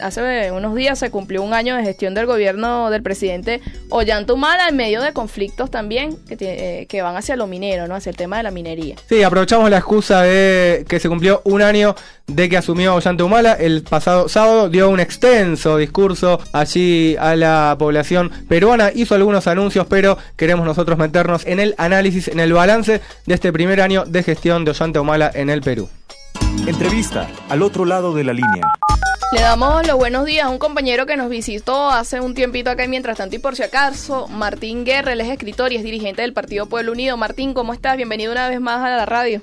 hace unos días se cumplió un año de gestión del gobierno del presidente Ollanta Humala en medio de conflictos también que van hacia lo minero, ¿no? Hacia el tema de la minería. Sí, aprovechamos la excusa de que se cumplió un año de que asumió Ollanta Humala. El pasado sábado dio un extenso discurso allí a la población peruana, hizo algunos anuncios, pero queremos nosotros meternos en el análisis, en el balance de este primer año de gestión de Ollanta Humala en el Perú. Entrevista al otro lado de la línea. Le damos los buenos días a un compañero que nos visitó hace un tiempito acá y mientras tanto y por si acaso, Martín Guerra. Él es escritor y es dirigente del Partido Pueblo Unido. Martín, ¿cómo estás? Bienvenido una vez más a la radio.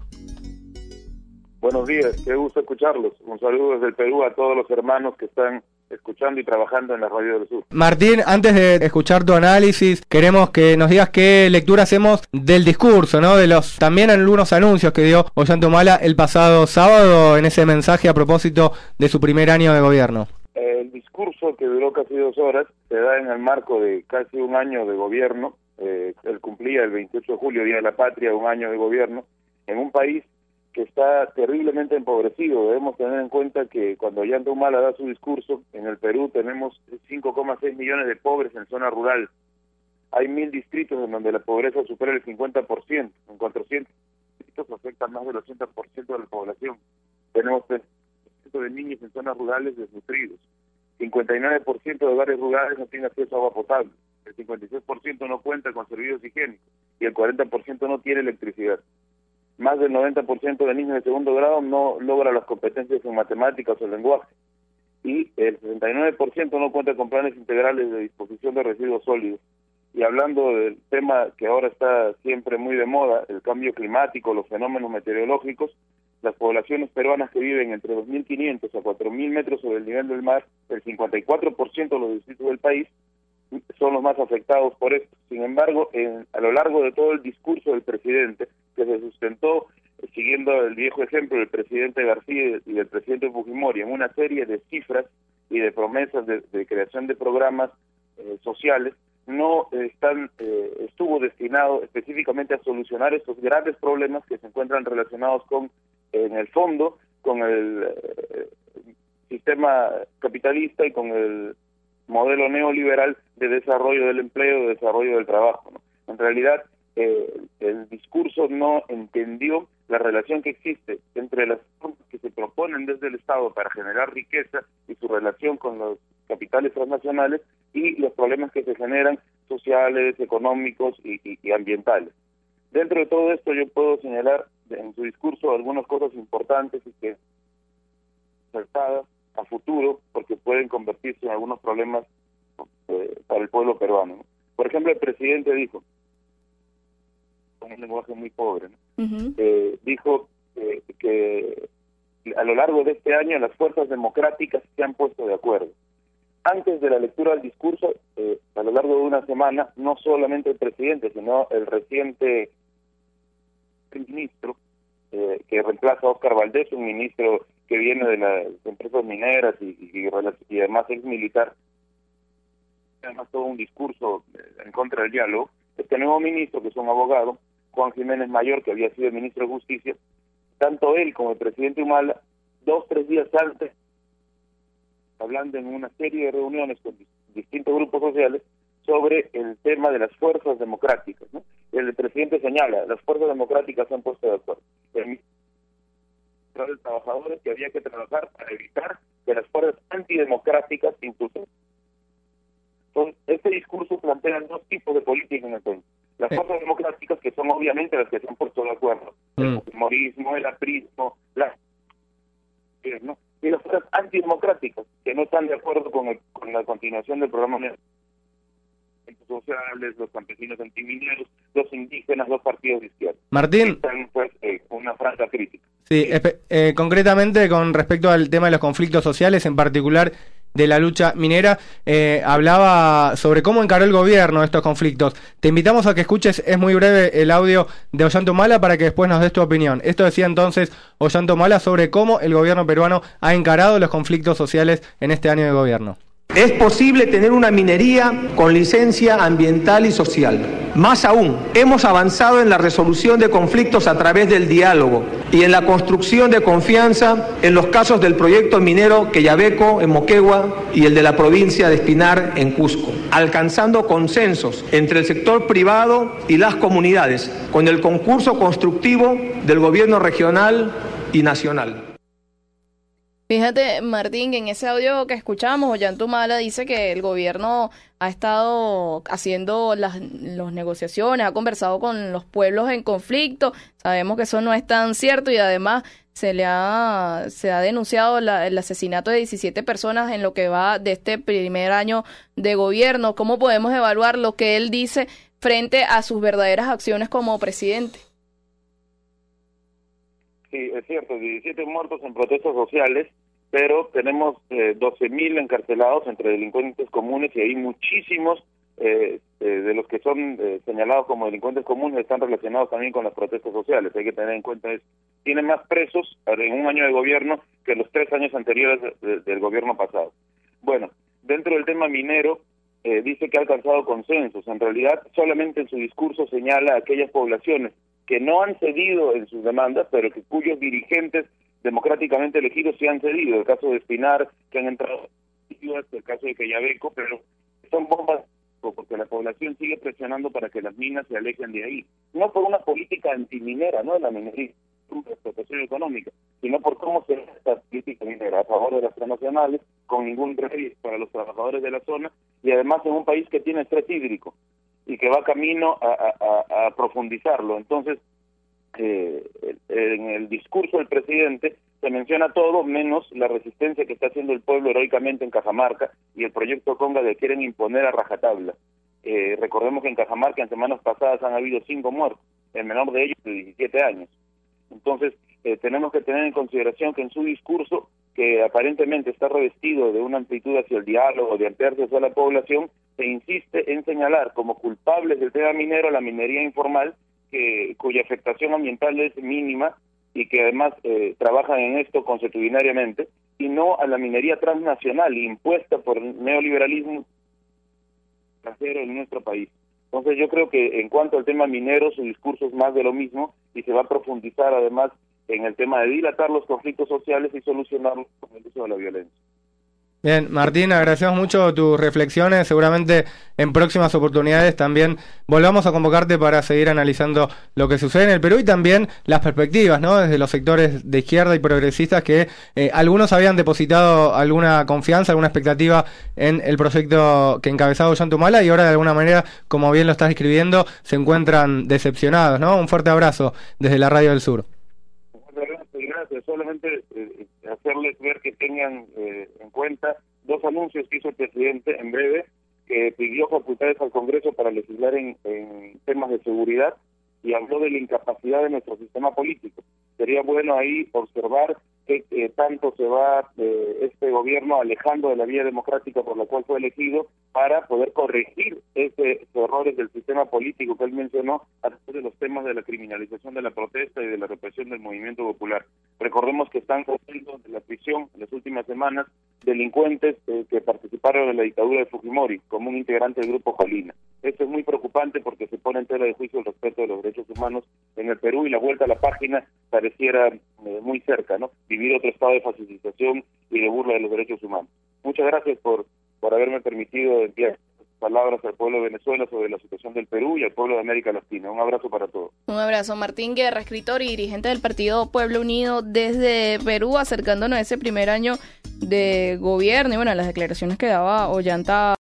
Buenos días, qué gusto escucharlos. Un saludo desde el Perú a todos los hermanos que están escuchando y trabajando en la Radio del Sur. Martín, antes de escuchar tu análisis, queremos que nos digas qué lectura hacemos del discurso, ¿no? De los también algunos anuncios que dio Ollanta Humala el pasado sábado en ese mensaje a propósito de su primer año de gobierno. El discurso, que duró casi 2 horas, se da en el marco de casi un año de gobierno. Él cumplía el 28 de julio, Día de la Patria, un año de gobierno, en un país que está terriblemente empobrecido. Debemos tener en cuenta que cuando Ollanta Humala da su discurso, en el Perú tenemos 5,6 millones de pobres en zona rural. Hay 1.000 distritos en donde la pobreza supera el 50%. En 400 distritos afectan más del 80% de la población. Tenemos 3% de niños en zonas rurales desnutridos. 59% de hogares rurales no tienen acceso a agua potable. El 56% no cuenta con servicios higiénicos. Y el 40% no tiene electricidad. Más del 90% de niños de segundo grado no logra las competencias en matemáticas o lenguaje. Y el 69% no cuenta con planes integrales de disposición de residuos sólidos. Y hablando del tema que ahora está siempre muy de moda, el cambio climático, los fenómenos meteorológicos, las poblaciones peruanas que viven entre 2.500 a 4.000 metros sobre el nivel del mar, el 54% de los distritos del país, son los más afectados por esto. Sin embargo, a lo largo de todo el discurso del presidente, que se sustentó siguiendo el viejo ejemplo del presidente García y del presidente Fujimori en una serie de cifras y de promesas de creación de programas sociales, no estuvo destinado específicamente a solucionar estos grandes problemas que se encuentran relacionados con, en el fondo, con el sistema capitalista y con el modelo neoliberal de desarrollo del empleo, de desarrollo del trabajo, ¿no? En realidad, el discurso no entendió la relación que existe entre las formas que se proponen desde el Estado para generar riqueza y su relación con los capitales transnacionales y los problemas que se generan sociales, económicos y ambientales. Dentro de todo esto yo puedo señalar en su discurso algunas cosas importantes y que acertadas a futuro, porque pueden convertirse en algunos problemas para el pueblo peruano, ¿no? Por ejemplo, el presidente dijo, con un lenguaje muy pobre, ¿no? Dijo que a lo largo de este año las fuerzas democráticas se han puesto de acuerdo. Antes de la lectura del discurso, a lo largo de una semana, no solamente el presidente, sino el reciente ministro, que reemplaza a Óscar Valdés, un ministro que viene de las empresas mineras y además es militar, además todo un discurso en contra del diálogo. Este nuevo ministro, que es un abogado, Juan Jiménez Mayor, que había sido ministro de Justicia, tanto él como el presidente Humala, 2-3 días antes, hablando en una serie de reuniones con distintos grupos sociales sobre el tema de las fuerzas democráticas, ¿no? El presidente señala, las fuerzas democráticas se han puesto de acuerdo. Los trabajadores que había que trabajar para evitar que las fuerzas antidemocráticas impulsen. Entonces, este discurso plantea 2 tipos de política en el país. Las fuerzas democráticas, que son obviamente las que se han puesto de acuerdo, el fujimorismo, el aprismo, ¿no? Y las fuerzas antidemocráticas, que no están de acuerdo con la continuación del programa sociales, los campesinos antimineros, los indígenas, los partidos de izquierda. Martín, están pues una franca crítica. Sí, concretamente con respecto al tema de los conflictos sociales, en particular de la lucha minera, hablaba sobre cómo encaró el gobierno estos conflictos. Te invitamos a que escuches, es muy breve, el audio de Ollanta Humala para que después nos des tu opinión. Esto decía entonces Ollanta Humala sobre cómo el gobierno peruano ha encarado los conflictos sociales en este año de gobierno. Es posible tener una minería con licencia ambiental y social. Más aún, hemos avanzado en la resolución de conflictos a través del diálogo y en la construcción de confianza en los casos del proyecto minero Quellaveco en Moquegua y el de la provincia de Espinar en Cusco, alcanzando consensos entre el sector privado y las comunidades, con el concurso constructivo del gobierno regional y nacional. Fíjate, Martín, que en ese audio que escuchamos, Ollanta Humala dice que el gobierno ha estado haciendo las negociaciones, ha conversado con los pueblos en conflicto. Sabemos que eso no es tan cierto y además se ha denunciado el asesinato de 17 personas en lo que va de este primer año de gobierno. ¿Cómo podemos evaluar lo que él dice frente a sus verdaderas acciones como presidente? Sí, es cierto, 17 muertos en protestas sociales, pero tenemos 12.000 encarcelados entre delincuentes comunes y hay muchísimos de los que son señalados como delincuentes comunes están relacionados también con las protestas sociales. Hay que tener en cuenta eso. Tienen más presos en un año de gobierno que los 3 años anteriores del gobierno pasado. Bueno, dentro del tema minero, dice que ha alcanzado consensos. En realidad, solamente en su discurso señala a aquellas poblaciones que no han cedido en sus demandas, pero que cuyos dirigentes democráticamente elegidos sí han cedido. El caso de Espinar, que han entrado, el caso de Quellaveco, pero son bombas porque la población sigue presionando para que las minas se alejen de ahí. No por una política antiminera, no de la minería, de explotación económica, sino por cómo se da esta política minera a favor de las transnacionales, con ningún rédito para los trabajadores de la zona, y además en un país que tiene estrés hídrico y que va camino a profundizarlo. Entonces, en el discurso del presidente se menciona todo menos la resistencia que está haciendo el pueblo heroicamente en Cajamarca y el proyecto Conga que quieren imponer a rajatabla. Recordemos que en Cajamarca en semanas pasadas han habido 5 muertos, el menor de ellos de 17 años. Entonces, tenemos que tener en consideración que en su discurso, que aparentemente está revestido de una amplitud hacia el diálogo, de ampliarse hacia la población, se insiste en señalar como culpables del tema minero a la minería informal, cuya afectación ambiental es mínima y que además trabajan en esto consuetudinariamente, y no a la minería transnacional impuesta por el neoliberalismo extranjero en nuestro país. Entonces yo creo que en cuanto al tema minero, su discurso es más de lo mismo y se va a profundizar además en el tema de dilatar los conflictos sociales y solucionarlos con el uso de la violencia. Bien, Martín, agradecemos mucho tus reflexiones. Seguramente en próximas oportunidades también volvamos a convocarte para seguir analizando lo que sucede en el Perú y también las perspectivas, ¿no? Desde los sectores de izquierda y progresistas que algunos habían depositado alguna confianza, alguna expectativa en el proyecto que encabezaba Ollanta Humala y ahora de alguna manera, como bien lo estás escribiendo, se encuentran decepcionados, ¿no? Un fuerte abrazo desde la Radio del Sur. Gracias. Solamente hacerles ver que tengan en cuenta 2 anuncios que hizo el presidente en breve, que pidió facultades al Congreso para legislar en temas de seguridad y habló de la incapacidad de nuestro sistema político. Sería bueno ahí observar que tanto se va este gobierno alejando de la vía democrática por la cual fue elegido para poder corregir esos errores del sistema político que él mencionó a través de los temas de la criminalización de la protesta y de la represión del movimiento popular. Recordemos que están saliendo de la prisión en las últimas semanas delincuentes que participaron en la dictadura de Fujimori como un integrante del grupo Colina. Esto es muy preocupante porque se pone en tela de juicio el respeto de los derechos humanos en el Perú y la vuelta a la página pareciera muy cerca, ¿no? Vivir otro estado de fascistización y de burla de los derechos humanos. Muchas gracias por haberme permitido enviar palabras al pueblo de Venezuela sobre la situación del Perú y al pueblo de América Latina. Un abrazo para todos. Un abrazo. Martín Guerra, escritor y dirigente del partido Pueblo Unido desde Perú, acercándonos a ese primer año de gobierno y bueno, las declaraciones que daba Ollanta